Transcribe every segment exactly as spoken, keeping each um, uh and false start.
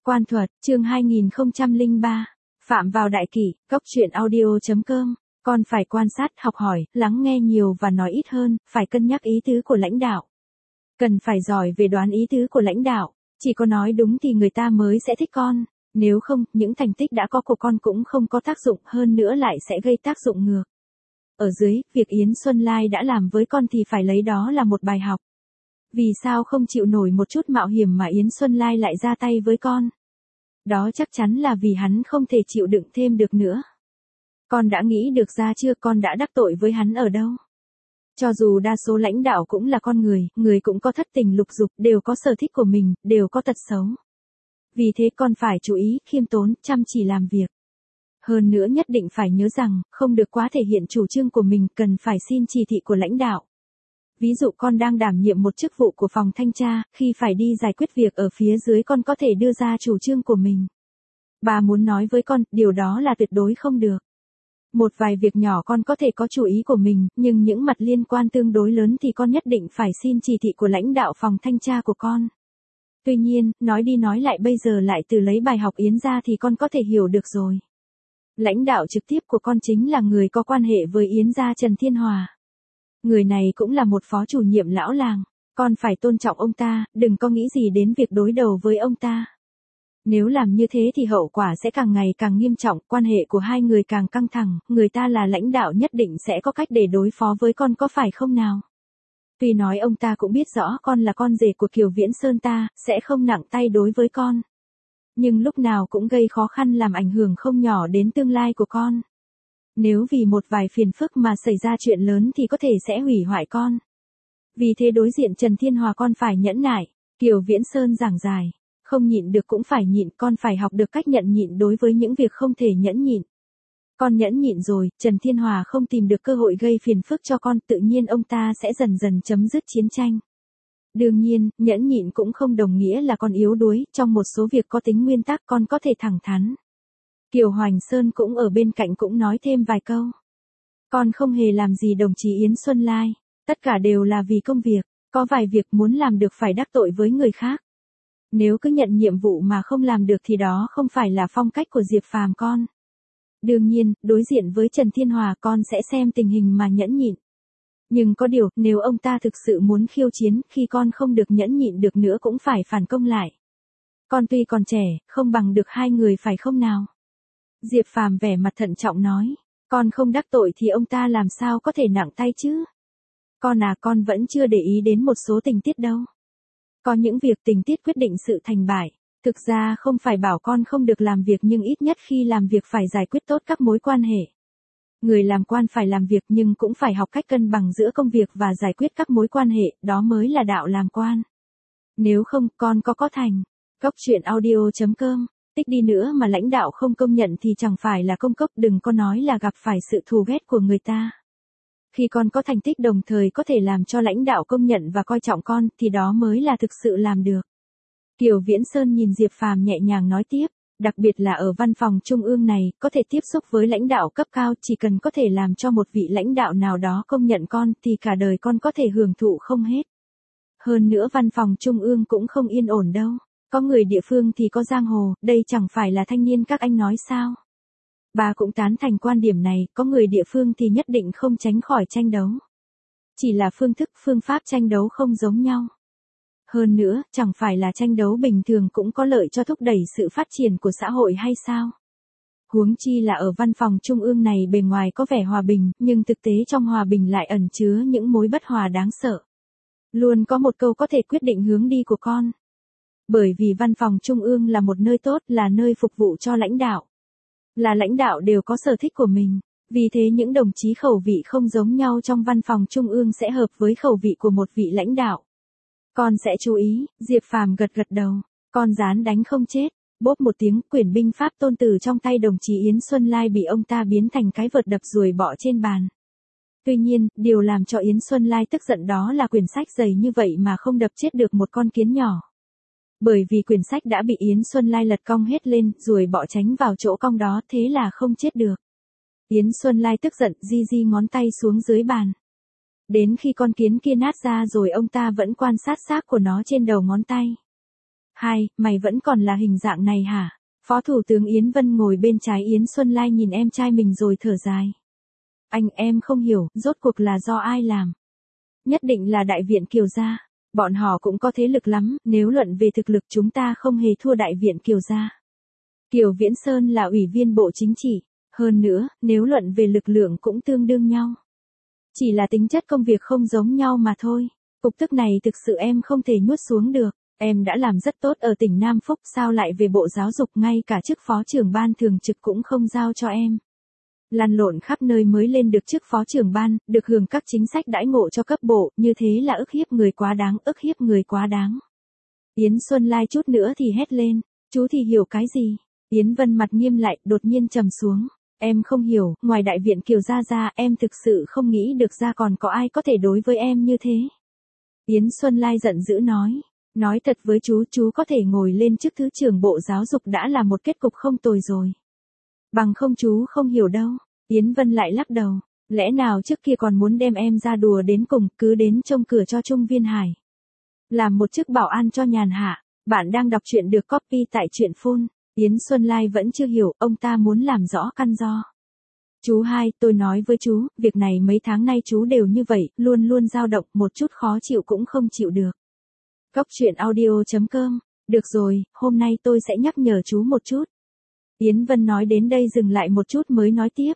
Quan thuật, chương hai nghìn không trăm lẻ ba. Phạm vào đại kỷ, góc truyện audio.com. Con phải quan sát, học hỏi, lắng nghe nhiều và nói ít hơn, phải cân nhắc ý tứ của lãnh đạo. Cần phải giỏi về đoán ý tứ của lãnh đạo, chỉ có nói đúng thì người ta mới sẽ thích con, nếu không, những thành tích đã có của con cũng không có tác dụng, hơn nữa lại sẽ gây tác dụng ngược. Ở dưới, việc Yến Xuân Lai đã làm với con thì phải lấy đó là một bài học. Vì sao không chịu nổi một chút mạo hiểm mà Yến Xuân Lai lại ra tay với con? Đó chắc chắn là vì hắn không thể chịu đựng thêm được nữa. Con đã nghĩ được ra chưa, con đã đắc tội với hắn ở đâu? Cho dù đa số lãnh đạo cũng là con người, người cũng có thất tình lục dục, đều có sở thích của mình, đều có tật xấu. Vì thế con phải chú ý, khiêm tốn, chăm chỉ làm việc. Hơn nữa nhất định phải nhớ rằng, không được quá thể hiện chủ trương của mình, cần phải xin chỉ thị của lãnh đạo. Ví dụ con đang đảm nhiệm một chức vụ của phòng thanh tra, khi phải đi giải quyết việc ở phía dưới con có thể đưa ra chủ trương của mình. Bà muốn nói với con, điều đó là tuyệt đối không được. Một vài việc nhỏ con có thể có chủ ý của mình, nhưng những mặt liên quan tương đối lớn thì con nhất định phải xin chỉ thị của lãnh đạo phòng thanh tra của con. Tuy nhiên, nói đi nói lại bây giờ lại từ lấy bài học Yến ra thì con có thể hiểu được rồi. Lãnh đạo trực tiếp của con chính là người có quan hệ với Yến gia Trần Thiên Hòa. Người này cũng là một phó chủ nhiệm lão làng, con phải tôn trọng ông ta, đừng có nghĩ gì đến việc đối đầu với ông ta. Nếu làm như thế thì hậu quả sẽ càng ngày càng nghiêm trọng, quan hệ của hai người càng căng thẳng, người ta là lãnh đạo nhất định sẽ có cách để đối phó với con, có phải không nào? Tuy nói ông ta cũng biết rõ con là con rể của Kiều Viễn Sơn ta, sẽ không nặng tay đối với con. Nhưng lúc nào cũng gây khó khăn làm ảnh hưởng không nhỏ đến tương lai của con. Nếu vì một vài phiền phức mà xảy ra chuyện lớn thì có thể sẽ hủy hoại con. Vì thế đối diện Trần Thiên Hòa con phải nhẫn nại. Kiều Viễn Sơn giảng giải, không nhịn được cũng phải nhịn, con phải học được cách nhận nhịn đối với những việc không thể nhẫn nhịn. Con nhẫn nhịn rồi, Trần Thiên Hòa không tìm được cơ hội gây phiền phức cho con, tự nhiên ông ta sẽ dần dần chấm dứt chiến tranh. Đương nhiên, nhẫn nhịn cũng không đồng nghĩa là con yếu đuối, trong một số việc có tính nguyên tắc con có thể thẳng thắn. Kiều Hoành Sơn cũng ở bên cạnh cũng nói thêm vài câu. Con không hề làm gì đồng chí Yến Xuân Lai, tất cả đều là vì công việc, có vài việc muốn làm được phải đắc tội với người khác. Nếu cứ nhận nhiệm vụ mà không làm được thì đó không phải là phong cách của Diệp Phàm con. Đương nhiên, đối diện với Trần Thiên Hòa con sẽ xem tình hình mà nhẫn nhịn. Nhưng có điều, nếu ông ta thực sự muốn khiêu chiến, khi con không được nhẫn nhịn được nữa cũng phải phản công lại. Con tuy còn trẻ, không bằng được hai người phải không nào? Diệp Phàm vẻ mặt thận trọng nói, con không đắc tội thì ông ta làm sao có thể nặng tay chứ? Con à, con vẫn chưa để ý đến một số tình tiết đâu. Có những việc tình tiết quyết định sự thành bại, thực ra không phải bảo con không được làm việc nhưng ít nhất khi làm việc phải giải quyết tốt các mối quan hệ. Người làm quan phải làm việc nhưng cũng phải học cách cân bằng giữa công việc và giải quyết các mối quan hệ, đó mới là đạo làm quan. Nếu không, con có có thành. Góc truyện audio.com. Tích đi nữa mà lãnh đạo không công nhận thì chẳng phải là công cốc, đừng có nói là gặp phải sự thù ghét của người ta. Khi con có thành tích đồng thời có thể làm cho lãnh đạo công nhận và coi trọng con, thì đó mới là thực sự làm được. Kiều Viễn Sơn nhìn Diệp Phàm nhẹ nhàng nói tiếp, đặc biệt là ở văn phòng trung ương này, có thể tiếp xúc với lãnh đạo cấp cao, chỉ cần có thể làm cho một vị lãnh đạo nào đó công nhận con, thì cả đời con có thể hưởng thụ không hết. Hơn nữa văn phòng trung ương cũng không yên ổn đâu. Có người địa phương thì có giang hồ, đây chẳng phải là thanh niên các anh nói sao? Bà cũng tán thành quan điểm này, có người địa phương thì nhất định không tránh khỏi tranh đấu. Chỉ là phương thức, phương pháp tranh đấu không giống nhau. Hơn nữa, chẳng phải là tranh đấu bình thường cũng có lợi cho thúc đẩy sự phát triển của xã hội hay sao? Huống chi là ở văn phòng trung ương này bề ngoài có vẻ hòa bình, nhưng thực tế trong hòa bình lại ẩn chứa những mối bất hòa đáng sợ. Luôn có một câu có thể quyết định hướng đi của con. Bởi vì văn phòng trung ương là một nơi tốt, là nơi phục vụ cho lãnh đạo. Là lãnh đạo đều có sở thích của mình, vì thế những đồng chí khẩu vị không giống nhau trong văn phòng trung ương sẽ hợp với khẩu vị của một vị lãnh đạo. Con sẽ chú ý, Diệp Phàm gật gật đầu, con dán đánh không chết, bốp một tiếng, quyển binh pháp tôn tử trong tay đồng chí Yến Xuân Lai bị ông ta biến thành cái vợt đập ruồi bọ trên bàn. Tuy nhiên, điều làm cho Yến Xuân Lai tức giận đó là quyển sách dày như vậy mà không đập chết được một con kiến nhỏ. Bởi vì quyển sách đã bị Yến Xuân Lai lật cong hết lên, ruồi bọ tránh vào chỗ cong đó, thế là không chết được. Yến Xuân Lai tức giận, di di ngón tay xuống dưới bàn. Đến khi con kiến kia nát ra rồi ông ta vẫn quan sát xác của nó trên đầu ngón tay. Hai, mày vẫn còn là hình dạng này hả? Phó Thủ tướng Yến Vân ngồi bên trái Yến Xuân Lai nhìn em trai mình rồi thở dài. Anh em không hiểu, rốt cuộc là do ai làm? Nhất định là Đại viện Kiều gia. Bọn họ cũng có thế lực lắm, nếu luận về thực lực chúng ta không hề thua Đại viện Kiều gia. Kiều Viễn Sơn là ủy viên Bộ Chính trị. Hơn nữa, nếu luận về lực lượng cũng tương đương nhau. Chỉ là tính chất công việc không giống nhau mà thôi. Cục tức này thực sự em không thể nuốt xuống được. Em đã làm rất tốt ở tỉnh Nam Phúc, sao lại về Bộ Giáo dục, ngay cả chức phó trưởng ban thường trực cũng không giao cho em. Lăn lộn khắp nơi mới lên được chức phó trưởng ban, được hưởng các chính sách đãi ngộ cho cấp bộ, như thế là ức hiếp người quá đáng, ức hiếp người quá đáng. Yến Xuân Lai chút nữa thì hét lên, chú thì hiểu cái gì? Yến Vân mặt nghiêm lại, đột nhiên trầm xuống. Em không hiểu, ngoài Đại viện Kiều gia ra, em thực sự không nghĩ được ra còn có ai có thể đối với em như thế. Yến Xuân Lai giận dữ nói. Nói thật với chú, chú có thể ngồi lên chức Thứ trưởng Bộ Giáo dục đã là một kết cục không tồi rồi. Bằng không chú không hiểu đâu. Yến Vân lại lắc đầu. Lẽ nào trước kia còn muốn đem em ra đùa đến cùng, cứ đến trông cửa cho Trung Viên Hải. Làm một chức bảo an cho nhàn hạ. Bạn đang đọc truyện được copy tại truyện phone. Yến Xuân Lai vẫn chưa hiểu, ông ta muốn làm rõ căn do. Chú hai, tôi nói với chú, việc này mấy tháng nay chú đều như vậy, luôn luôn dao động, một chút khó chịu cũng không chịu được. Cóc truyện audio chấm com. Được rồi, hôm nay tôi sẽ nhắc nhở chú một chút. Yến Vân nói đến đây dừng lại một chút mới nói tiếp.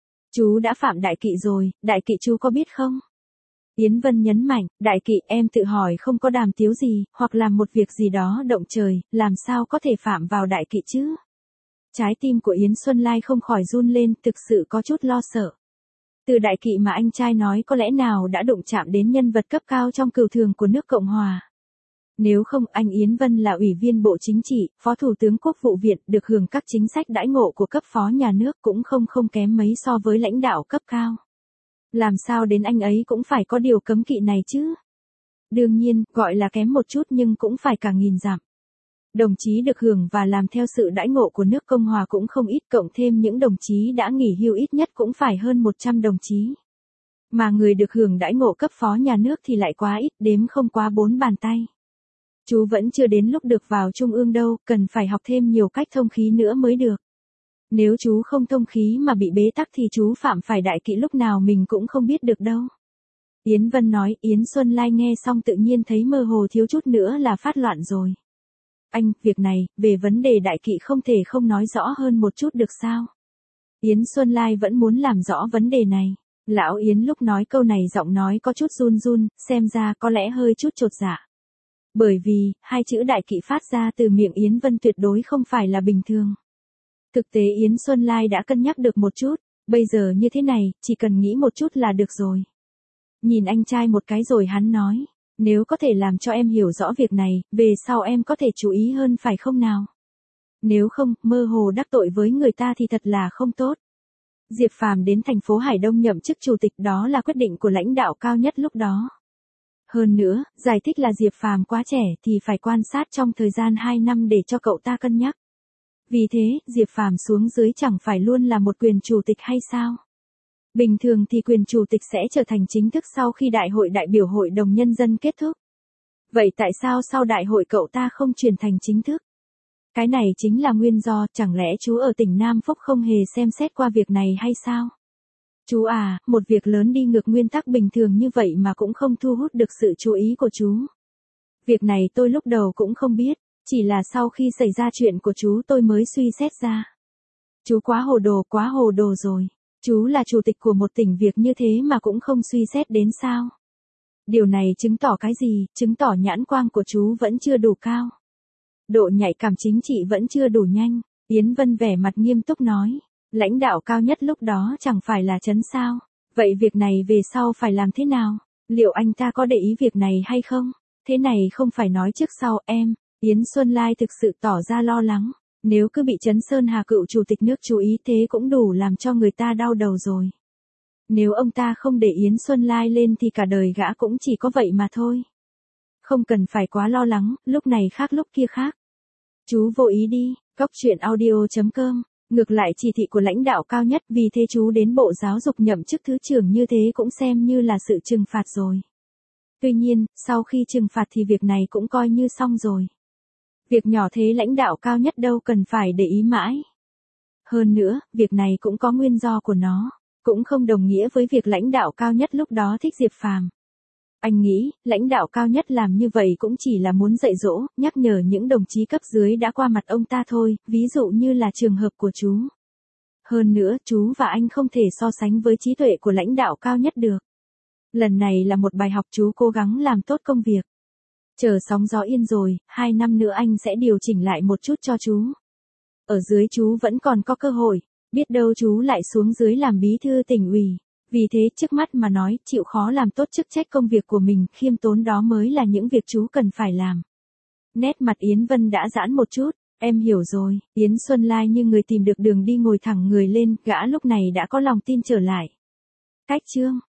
Chú đã phạm đại kỵ rồi, đại kỵ chú có biết không? Yến Vân nhấn mạnh, đại kỵ em tự hỏi không có đàm tiếu gì, hoặc làm một việc gì đó động trời, làm sao có thể phạm vào đại kỵ chứ? Trái tim của Yến Xuân Lai không khỏi run lên, thực sự có chút lo sợ. Từ đại kỵ mà anh trai nói có lẽ nào đã đụng chạm đến nhân vật cấp cao trong cừu thường của nước Cộng Hòa. Nếu không, anh Yến Vân là ủy viên Bộ Chính trị, Phó Thủ tướng Quốc vụ viện, được hưởng các chính sách đãi ngộ của cấp phó nhà nước cũng không không kém mấy so với lãnh đạo cấp cao. Làm sao đến anh ấy cũng phải có điều cấm kỵ này chứ? Đương nhiên, gọi là kém một chút nhưng cũng phải cả nghìn dặm. Đồng chí được hưởng và làm theo sự đãi ngộ của nước Cộng Hòa cũng không ít, cộng thêm những đồng chí đã nghỉ hưu ít nhất cũng phải hơn một trăm đồng chí. Mà người được hưởng đãi ngộ cấp phó nhà nước thì lại quá ít, đếm không quá bốn bàn tay. Chú vẫn chưa đến lúc được vào trung ương đâu, cần phải học thêm nhiều cách thông khí nữa mới được. Nếu chú không thông khí mà bị bế tắc thì chú phạm phải đại kỵ lúc nào mình cũng không biết được đâu. Yến Vân nói. Yến Xuân Lai nghe xong tự nhiên thấy mơ hồ, thiếu chút nữa là phát loạn rồi. Anh, việc này, về vấn đề đại kỵ không thể không nói rõ hơn một chút được sao? Yến Xuân Lai vẫn muốn làm rõ vấn đề này. Lão Yến lúc nói câu này giọng nói có chút run run, xem ra có lẽ hơi chút chột dạ. Bởi vì, hai chữ đại kỵ phát ra từ miệng Yến Vân tuyệt đối không phải là bình thường. Thực tế Yến Xuân Lai đã cân nhắc được một chút, bây giờ như thế này, chỉ cần nghĩ một chút là được rồi. Nhìn anh trai một cái rồi hắn nói, nếu có thể làm cho em hiểu rõ việc này, về sau em có thể chú ý hơn phải không nào? Nếu không, mơ hồ đắc tội với người ta thì thật là không tốt. Diệp Phàm đến thành phố Hải Đông nhậm chức chủ tịch, đó là quyết định của lãnh đạo cao nhất lúc đó. Hơn nữa, giải thích là Diệp Phàm quá trẻ thì phải quan sát trong thời gian hai năm để cho cậu ta cân nhắc. Vì thế, Diệp Phàm xuống dưới chẳng phải luôn là một quyền chủ tịch hay sao? Bình thường thì quyền chủ tịch sẽ trở thành chính thức sau khi đại hội đại biểu Hội đồng Nhân dân kết thúc. Vậy tại sao sau đại hội cậu ta không chuyển thành chính thức? Cái này chính là nguyên do, chẳng lẽ chú ở tỉnh Nam Phúc không hề xem xét qua việc này hay sao? Chú à, một việc lớn đi ngược nguyên tắc bình thường như vậy mà cũng không thu hút được sự chú ý của chú. Việc này tôi lúc đầu cũng không biết, chỉ là sau khi xảy ra chuyện của chú tôi mới suy xét ra. Chú quá hồ đồ, quá hồ đồ rồi. Chú là chủ tịch của một tỉnh, việc như thế mà cũng không suy xét đến sao? Điều này chứng tỏ cái gì? Chứng tỏ nhãn quang của chú vẫn chưa đủ cao. Độ nhạy cảm chính trị vẫn chưa đủ nhanh. Yến Vân vẻ mặt nghiêm túc nói. Lãnh đạo cao nhất lúc đó chẳng phải là Trấn sao? Vậy việc này về sau phải làm thế nào? Liệu anh ta có để ý việc này hay không? Thế này không phải nói trước sau em. Yến Xuân Lai thực sự tỏ ra lo lắng. Nếu cứ bị Trấn Sơn Hà cựu chủ tịch nước chú ý thế cũng đủ làm cho người ta đau đầu rồi. Nếu ông ta không để Yến Xuân Lai lên thì cả đời gã cũng chỉ có vậy mà thôi. Không cần phải quá lo lắng, lúc này khác lúc kia khác. Chú vô ý đi, cóc truyện audio chấm com. Ngược lại chỉ thị của lãnh đạo cao nhất, vì thế chú đến Bộ Giáo dục nhậm chức thứ trưởng như thế cũng xem như là sự trừng phạt rồi. Tuy nhiên, sau khi trừng phạt thì việc này cũng coi như xong rồi. Việc nhỏ thế lãnh đạo cao nhất đâu cần phải để ý mãi. Hơn nữa, việc này cũng có nguyên do của nó, cũng không đồng nghĩa với việc lãnh đạo cao nhất lúc đó thích Diệp Phàm. Anh nghĩ, lãnh đạo cao nhất làm như vậy cũng chỉ là muốn dạy dỗ, nhắc nhở những đồng chí cấp dưới đã qua mặt ông ta thôi, ví dụ như là trường hợp của chú. Hơn nữa, chú và anh không thể so sánh với trí tuệ của lãnh đạo cao nhất được. Lần này là một bài học, chú cố gắng làm tốt công việc. Chờ sóng gió yên rồi, hai năm nữa anh sẽ điều chỉnh lại một chút cho chú. Ở dưới chú vẫn còn có cơ hội, biết đâu chú lại xuống dưới làm bí thư tỉnh ủy. Vì thế trước mắt mà nói, chịu khó làm tốt chức trách công việc của mình, khiêm tốn đó mới là những việc chú cần phải làm. Nét mặt Yến Vân đã giãn một chút, em hiểu rồi. Yến Xuân Lai như người tìm được đường đi ngồi thẳng người lên, gã lúc này đã có lòng tin trở lại. Cách chương